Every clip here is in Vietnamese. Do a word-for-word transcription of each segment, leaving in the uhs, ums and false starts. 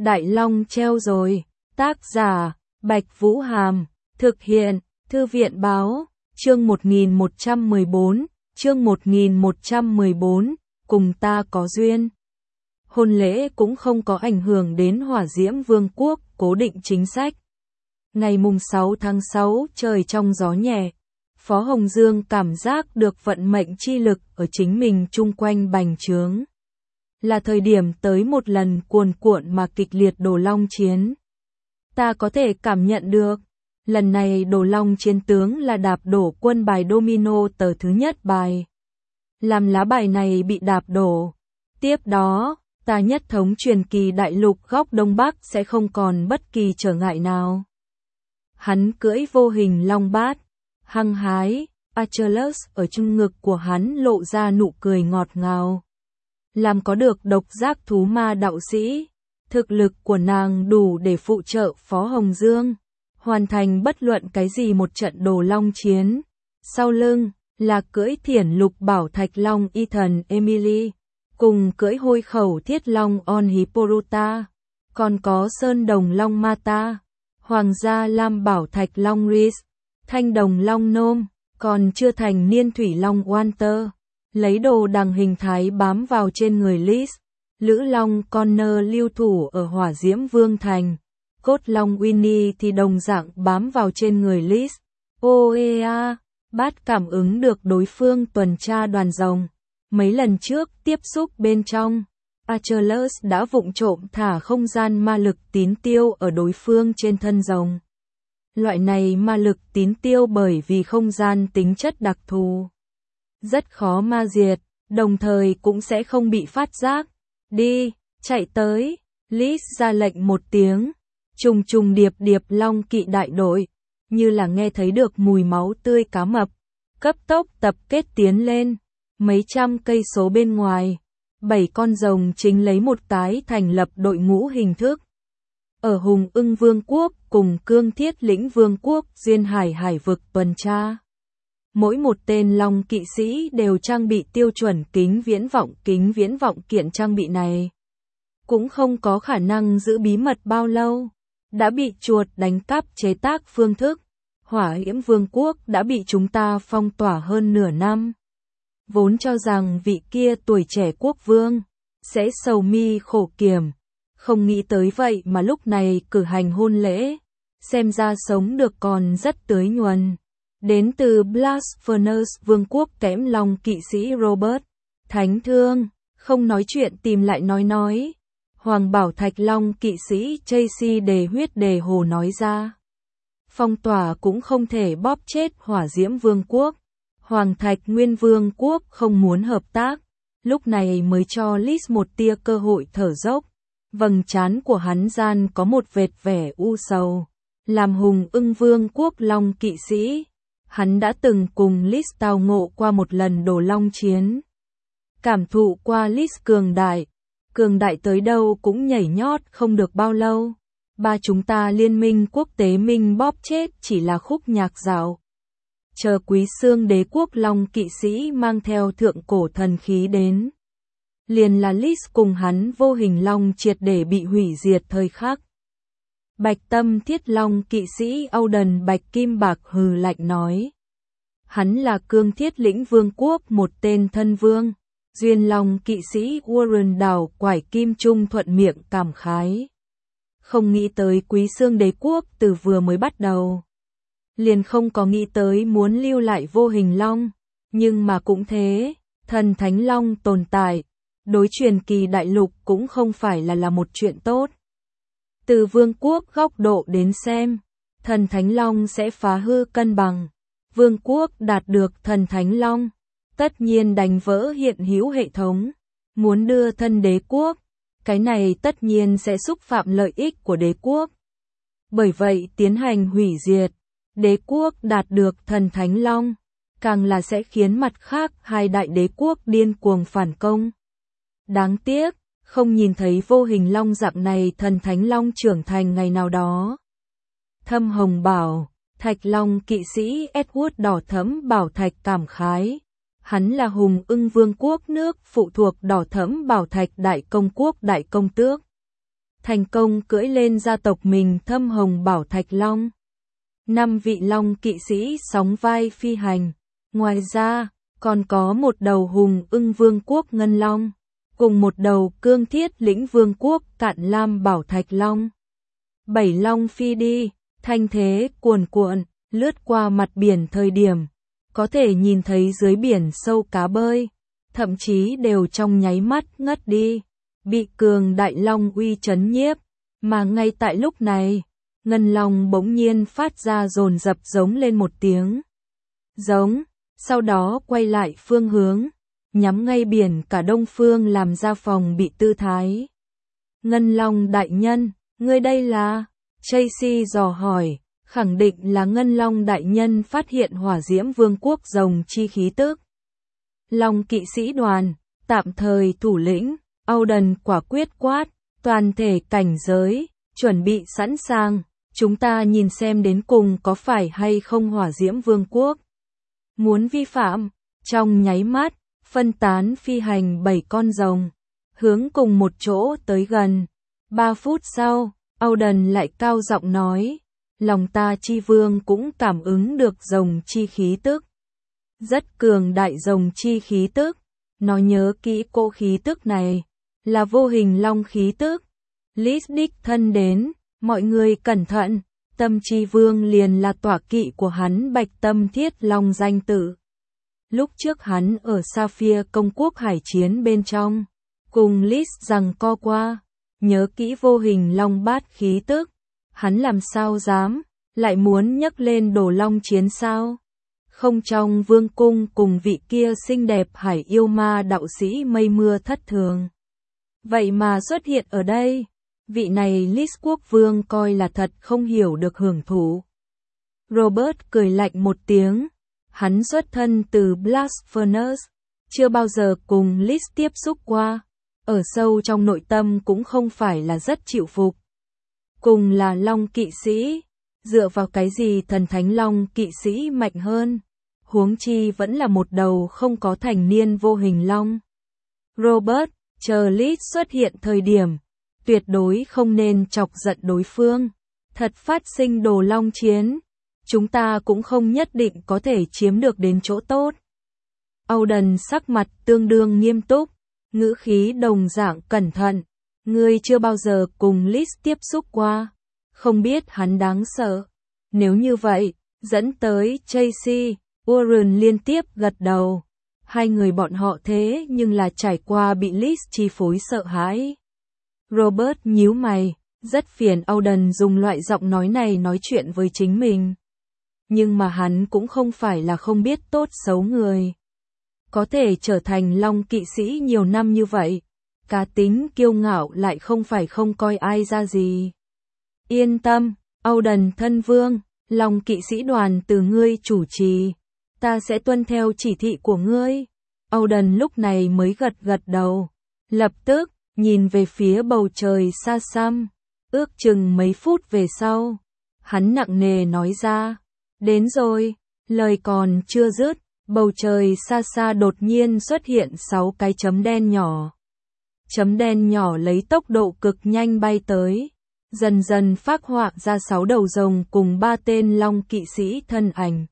Đại Long treo rồi. Tác giả, Bạch Vũ Hàm. Thực hiện, Thư viện Báo. Chương một nghìn một trăm mười bốn. Chương một nghìn một trăm mười bốn. Cùng ta có duyên. Hôn lễ cũng không có ảnh hưởng đến Hỏa Diễm Vương quốc cố định chính sách. Ngày mùng sáu tháng sáu, trời trong gió nhẹ. Phó Hồng Dương cảm giác được vận mệnh chi lực ở chính mình chung quanh bành trướng. Là thời điểm tới một lần cuồn cuộn mà kịch liệt Đồ Long chiến. Ta có thể cảm nhận được, lần này Đồ Long chiến tướng là đạp đổ quân bài domino tờ thứ nhất bài. Làm lá bài này bị đạp đổ. Tiếp đó, ta nhất thống truyền kỳ đại lục góc Đông Bắc sẽ không còn bất kỳ trở ngại nào. Hắn cưỡi vô hình long bát, hăng hái, Achilles ở trong ngực của hắn lộ ra nụ cười ngọt ngào. Làm có được độc giác thú ma đạo sĩ, thực lực của nàng đủ để phụ trợ Phó Hồng Dương, hoàn thành bất luận cái gì một trận Đồ Long chiến. Sau lưng, là cưỡi thiển lục bảo thạch long y thần Emily, cùng cưỡi hôi khẩu thiết long On Hipporuta, còn có sơn đồng long Mata, hoàng gia lam bảo thạch long Rhys, thanh đồng long Nôm, còn chưa thành niên thủy long Walter. Lấy đồ đằng hình thái bám vào trên người Liz, Lữ Long Connor lưu thủ ở Hỏa Diễm Vương Thành, Cốt Long Winnie thì đồng dạng bám vào trên người Liz. ô e a, Bát cảm ứng được đối phương tuần tra đoàn rồng. Mấy lần trước tiếp xúc bên trong, Achilles đã vụng trộm thả không gian ma lực tín tiêu ở đối phương trên thân rồng. Loại này ma lực tín tiêu bởi vì không gian tính chất đặc thù, rất khó ma diệt, đồng thời cũng sẽ không bị phát giác. Đi, chạy tới, Liz ra lệnh một tiếng, trùng trùng điệp điệp long kỵ đại đội, như là nghe thấy được mùi máu tươi cá mập, cấp tốc tập kết tiến lên, mấy trăm cây số bên ngoài, bảy con rồng chính lấy một tái thành lập đội ngũ hình thức. Ở Hùng Ưng Vương quốc cùng Cương Thiết Lĩnh Vương quốc duyên hải hải vực tuần tra. Mỗi một tên long kỵ sĩ đều trang bị tiêu chuẩn kính viễn vọng. Kính viễn vọng kiện trang bị này cũng không có khả năng giữ bí mật bao lâu, đã bị chuột đánh cắp chế tác phương thức. Hỏa Diễm Vương quốc đã bị chúng ta phong tỏa hơn nửa năm. Vốn cho rằng vị kia tuổi trẻ quốc vương sẽ sầu mi khổ kiểm, không nghĩ tới vậy mà lúc này cử hành hôn lễ, xem ra sống được còn rất tưới nhuần. Đến từ Blasphemous Vương quốc kẽm long kỵ sĩ Robert, Thánh Thương, không nói chuyện tìm lại nói nói. Hoàng Bảo Thạch Long kỵ sĩ Tracy đề huyết đề hồ nói ra. Phong tỏa cũng không thể bóp chết Hỏa Diễm Vương quốc. Hoàng Thạch Nguyên Vương quốc không muốn hợp tác, lúc này mới cho Liz một tia cơ hội thở dốc. Vầng trán của hắn gian có một vệt vẻ u sầu. Làm Hùng Ưng Vương quốc long kỵ sĩ, hắn đã từng cùng Liz tao ngộ qua một lần Đồ Long chiến. Cảm thụ qua Liz cường đại, cường đại tới đâu cũng nhảy nhót không được bao lâu. Ba chúng ta liên minh quốc tế minh bóp chết chỉ là khúc nhạc dạo. Chờ Quý Xương đế quốc long kỵ sĩ mang theo thượng cổ thần khí đến. Liền là Liz cùng hắn vô hình long triệt để bị hủy diệt thời khắc. Bạch Tâm Thiết Long kỵ sĩ Auden Bạch Kim Bạc hừ lạnh nói. Hắn là Cương Thiết Lĩnh Vương quốc một tên thân vương. Duyên Long kỵ sĩ Warren đảo quải kim trung thuận miệng cảm khái. Không nghĩ tới Quý Xương đế quốc từ vừa mới bắt đầu. Liền không có nghĩ tới muốn lưu lại vô hình long. Nhưng mà cũng thế, thần Thánh Long tồn tại. Đối truyền kỳ đại lục cũng không phải là là một chuyện tốt. Từ vương quốc góc độ đến xem, thần Thánh Long sẽ phá hư cân bằng. Vương quốc đạt được thần Thánh Long, tất nhiên đánh vỡ hiện hữu hệ thống. Muốn đưa thân đế quốc, cái này tất nhiên sẽ xúc phạm lợi ích của đế quốc. Bởi vậy tiến hành hủy diệt, đế quốc đạt được thần Thánh Long, càng là sẽ khiến mặt khác hai đại đế quốc điên cuồng phản công. Đáng tiếc, không nhìn thấy vô hình long dạng này thần Thánh Long trưởng thành ngày nào đó. Thâm Hồng Bảo, Thạch Long kỵ sĩ Edward đỏ thẫm bảo thạch cảm khái. Hắn là Hùng Ưng Vương quốc nước phụ thuộc đỏ thẫm bảo thạch đại công quốc đại công tước. thành công cưỡi lên gia tộc mình Thâm Hồng Bảo Thạch Long. Năm vị long kỵ sĩ sóng vai phi hành. Ngoài ra, còn có một đầu Hùng Ưng Vương quốc Ngân Long, cùng một đầu Cương Thiết Lĩnh Vương quốc Cạn Lam Bảo Thạch Long. Bảy long phi đi, thanh thế cuồn cuộn, lướt qua mặt biển thời điểm, có thể nhìn thấy dưới biển sâu cá bơi, thậm chí đều trong nháy mắt ngất đi, bị cường đại long uy chấn nhiếp, mà ngay tại lúc này, Ngân Long bỗng nhiên phát ra dồn dập giống lên một tiếng. Giống, sau đó quay lại phương hướng, nhắm ngay biển cả đông phương làm ra phòng bị tư thái. Ngân Long đại nhân, ngươi đây là? Tracy dò hỏi, khẳng định là Ngân Long đại nhân phát hiện hỏa diễm vương quốc rồng chi khí tức. Long kỵ sĩ đoàn, tạm thời thủ lĩnh, Auden quả quyết quát, toàn thể cảnh giới, chuẩn bị sẵn sàng, chúng ta nhìn xem đến cùng có phải hay không hỏa diễm vương quốc. Muốn vi phạm, trong nháy mắt, phân tán phi hành bảy con rồng, hướng cùng một chỗ tới gần. Ba phút sau, Auden lại cao giọng nói, lòng ta chi vương cũng cảm ứng được rồng chi khí tức. Rất cường đại rồng chi khí tức, nó nhớ kỹ cỗ khí tức này, là vô hình long khí tức. Lít đích thân đến, mọi người cẩn thận, Tâm Chi Vương liền là tọa kỵ của hắn Bạch Tâm Thiết Long danh tự. Lúc trước hắn ở Sapphire công quốc hải chiến bên trong, cùng Lít rằng co qua, nhớ kỹ vô hình long bát khí tức, hắn làm sao dám, lại muốn nhấc lên đổ long chiến sao? Không trong vương cung cùng vị kia xinh đẹp hải yêu ma đạo sĩ mây mưa thất thường. Vậy mà xuất hiện ở đây, vị này Lít quốc vương coi là thật không hiểu được hưởng thụ. Robert cười lạnh một tiếng, hắn xuất thân từ Blast Furnace, chưa bao giờ cùng Lít tiếp xúc qua, ở sâu trong nội tâm cũng không phải là rất chịu phục. Cùng là long kỵ sĩ, dựa vào cái gì thần thánh long kỵ sĩ mạnh hơn, huống chi vẫn là một đầu không có thành niên vô hình long. Robert, chờ Lít xuất hiện thời điểm, tuyệt đối không nên chọc giận đối phương, thật phát sinh đồ long chiến, chúng ta cũng không nhất định có thể chiếm được đến chỗ tốt. Auden sắc mặt tương đương nghiêm túc, ngữ khí đồng dạng cẩn thận, ngươi chưa bao giờ cùng Lít tiếp xúc qua, không biết hắn đáng sợ. Nếu như vậy, dẫn tới Tracy, Warren liên tiếp gật đầu. Hai người bọn họ thế nhưng là trải qua bị Lít chi phối sợ hãi. Robert nhíu mày, rất phiền Auden dùng loại giọng nói này nói chuyện với chính mình. Nhưng mà hắn cũng không phải là không biết tốt xấu người. Có thể trở thành long kỵ sĩ nhiều năm như vậy, cá tính kiêu ngạo lại không phải không coi ai ra gì. Yên tâm, Auden thân vương, long kỵ sĩ đoàn từ ngươi chủ trì, ta sẽ tuân theo chỉ thị của ngươi. Auden lúc này mới gật gật đầu, lập tức nhìn về phía bầu trời xa xăm, ước chừng mấy phút về sau, hắn nặng nề nói ra, đến rồi. Lời còn chưa dứt, bầu trời xa xa đột nhiên xuất hiện sáu cái chấm đen nhỏ. Chấm đen nhỏ lấy tốc độ cực nhanh bay tới, dần dần phác họa ra sáu đầu rồng cùng ba tên long kỵ sĩ thân ảnh.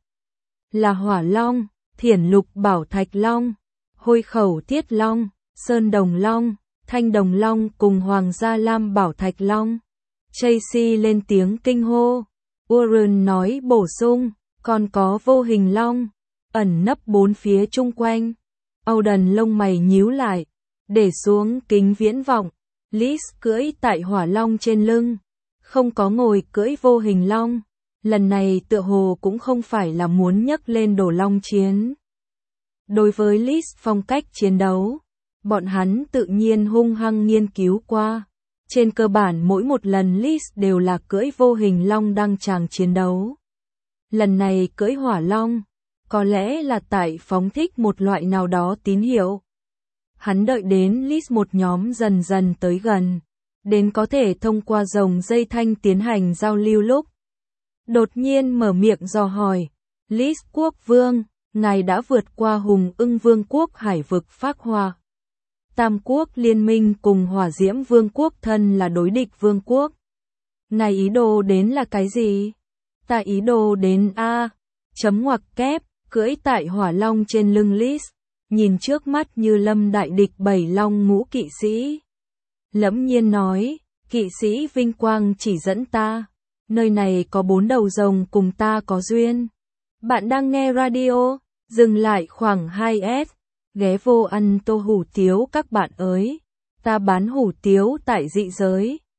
Là Hỏa Long, Thiển Lục Bảo Thạch Long, Hôi Khẩu Thiết Long, Sơn Đồng Long, Thanh Đồng Long cùng Hoàng gia Lam Bảo Thạch Long. Tracy lên tiếng kinh hô. Warren nói bổ sung, còn có vô hình long, ẩn nấp bốn phía chung quanh. Auden lông mày nhíu lại, để xuống kính viễn vọng. Lít cưỡi tại hỏa long trên lưng, không có ngồi cưỡi vô hình long. Lần này tựa hồ cũng không phải là muốn nhấc lên đổ long chiến. Đối với Lít phong cách chiến đấu, bọn hắn tự nhiên hung hăng nghiên cứu qua. Trên cơ bản mỗi một lần Lít đều là cưỡi vô hình long đăng tràng chiến đấu. Lần này cưỡi hỏa long, có lẽ là tại phóng thích một loại nào đó tín hiệu. Hắn đợi đến Lít một nhóm dần dần tới gần, đến có thể thông qua rồng dây thanh tiến hành giao lưu lúc. Đột nhiên mở miệng dò hỏi, Lít quốc vương, ngài đã vượt qua Hùng Ưng Vương quốc hải vực phác hoa. Tam quốc liên minh cùng Hỏa Diễm Vương quốc thân là đối địch vương quốc. Này ý đồ đến là cái gì? Ta ý đồ đến A. Chấm ngoặc kép, cưỡi tại hỏa long trên lưng Lis, nhìn trước mắt như lâm đại địch bảy long ngũ kỵ sĩ. Lẫm nhiên nói, kỵ sĩ vinh quang chỉ dẫn ta, nơi này có bốn đầu rồng cùng ta có duyên. Bạn đang nghe radio, dừng lại khoảng hai s, ghé vô ăn tô hủ tiếu các bạn ơi, ta bán hủ tiếu tại dị giới.